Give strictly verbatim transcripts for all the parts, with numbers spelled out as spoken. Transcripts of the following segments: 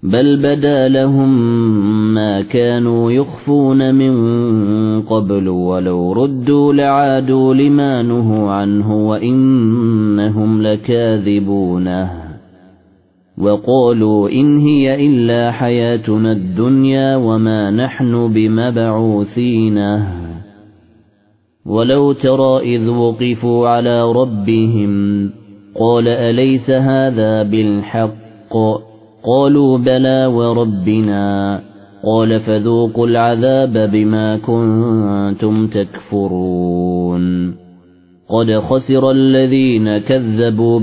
بل بدا لهم ما كانوا يخفون من قبل ولو ردوا لعادوا لما نهوا عنه وإنهم لكاذبون وقالوا إن هي إلا حياتنا الدنيا وما نحن بمبعوثين ولو ترى إذ وقفوا على ربهم قال أليس هذا بالحق قالوا بلى وربنا قال فذوقوا العذاب بما كنتم تكفرون قد خسر الذين كذبوا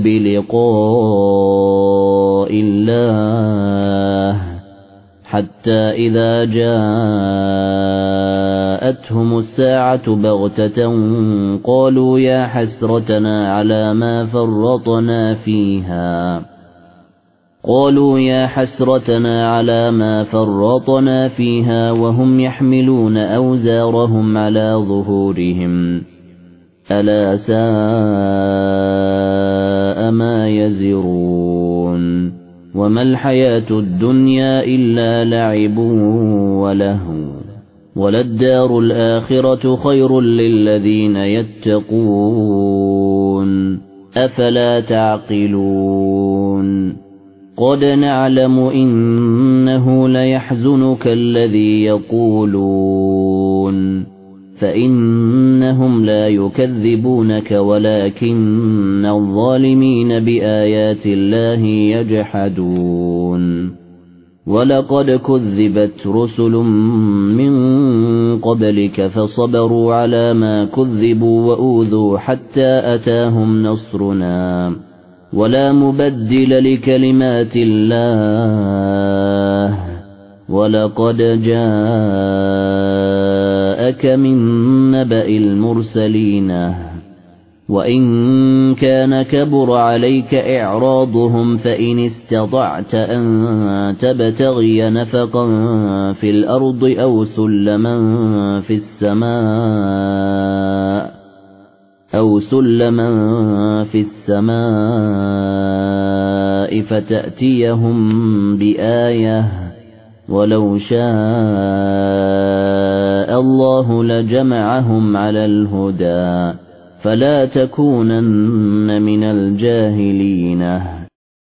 بلقاء الله حتى إذا جاءتهم الساعة بغتة قالوا يا حسرتنا على ما فرطنا فيها قالوا يا حسرتنا على ما فرطنا فيها وهم يحملون أوزارهم على ظهورهم ألا ساء ما يزرون وما الحياة الدنيا إلا لعب ولهو وللدار الآخرة خير للذين يتقون أفلا تعقلون قد نعلم إنه ليحزنك الذي يقولون فإنهم لا يكذبونك ولكن الظالمين بآيات الله يجحدون ولقد كذبت رسل من قبلك فصبروا على ما كذبوا وأوذوا حتى أتاهم نصرنا ولا مبدل لكلمات الله ولقد جاءك من نبأ المرسلين وإن كان كبر عليك إعراضهم فإن استطعت أن تبتغي نفقا في الأرض أو سلما في السماء أو سلما في السماء فتأتيهم بآية ولو شاء الله لجمعهم على الهدى فلا تكونن من الجاهلين